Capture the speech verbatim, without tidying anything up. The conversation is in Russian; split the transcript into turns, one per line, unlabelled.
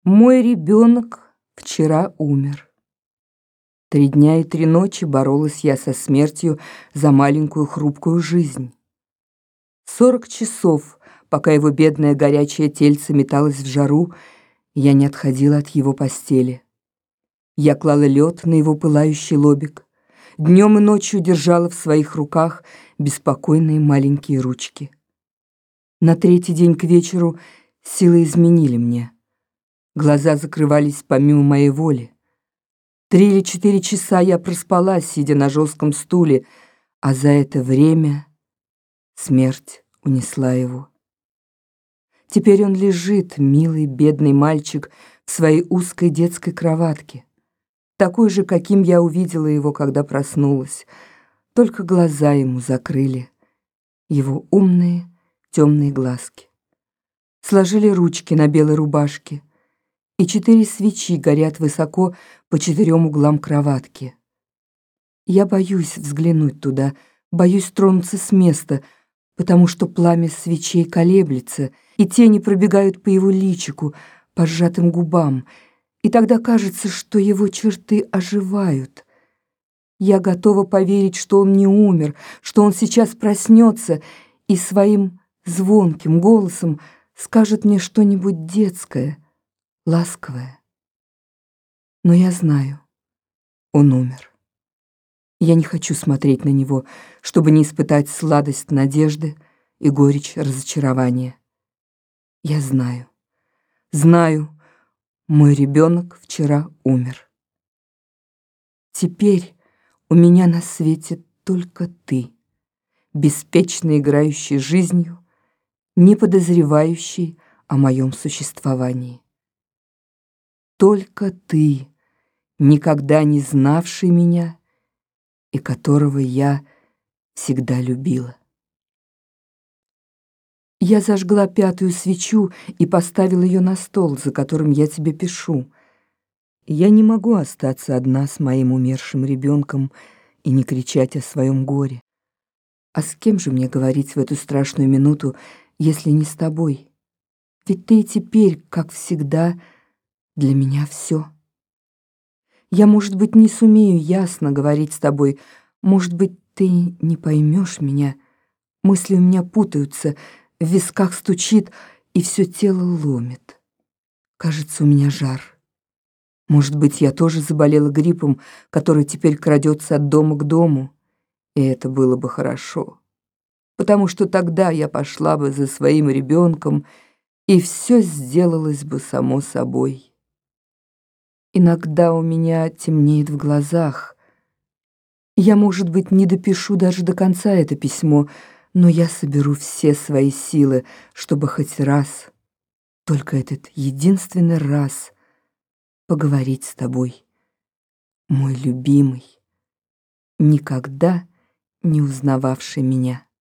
Мой ребенок вчера умер. Три дня и три ночи боролась я со смертью за маленькую хрупкую жизнь. Сорок часов, пока его бедное горячее тельце металось в жару, я не отходила от его постели. Я клала лед на его пылающий лобик, днем и ночью держала в своих руках беспокойные маленькие ручки. На третий день к вечеру силы изменили мне. Глаза закрывались помимо моей воли. Три или четыре часа я проспала, сидя на жестком стуле, а за это время смерть унесла его. Теперь он лежит, милый бедный мальчик, в своей узкой детской кроватке, такой же, каким я увидела его, когда проснулась, только глаза ему закрыли его умные темные глазки. Сложили ручки на белой рубашке, и четыре свечи горят высоко по четырем углам кроватки. Я боюсь взглянуть туда, боюсь тронуться с места, потому что пламя свечей колеблется, и тени пробегают по его личику, по сжатым губам, и тогда кажется, что его черты оживают. Я готова поверить, что он не умер, что он сейчас проснется и своим звонким голосом скажет мне что-нибудь детское, ласковое. Но я знаю, он умер. Я не хочу смотреть на него, чтобы не испытать сладость надежды и горечь разочарования. Я знаю, знаю, мой ребенок вчера умер. Теперь у меня на свете только ты, беспечно играющий жизнью, не подозревающий о моем существовании. Только ты, никогда не знавший меня и которого я всегда любила. Я зажгла пятую свечу и поставила ее на стол, за которым я тебе пишу. Я не могу остаться одна с моим умершим ребенком и не кричать о своем горе. А с кем же мне говорить в эту страшную минуту, если не с тобой? Ведь ты и теперь, как всегда, для меня все. Я, может быть, не сумею ясно говорить с тобой, может быть, ты не поймешь меня. Мысли у меня путаются, в висках стучит, и все тело ломит. Кажется, у меня жар. Может быть, я тоже заболела гриппом, который теперь крадется от дома к дому, и это было бы хорошо, потому что тогда я пошла бы за своим ребенком, и все сделалось бы само собой. Иногда у меня темнеет в глазах. Я, может быть, не допишу даже до конца это письмо, но я соберу все свои силы, чтобы хоть раз, только этот единственный раз, поговорить с тобой, мой любимый, никогда не узнававший меня.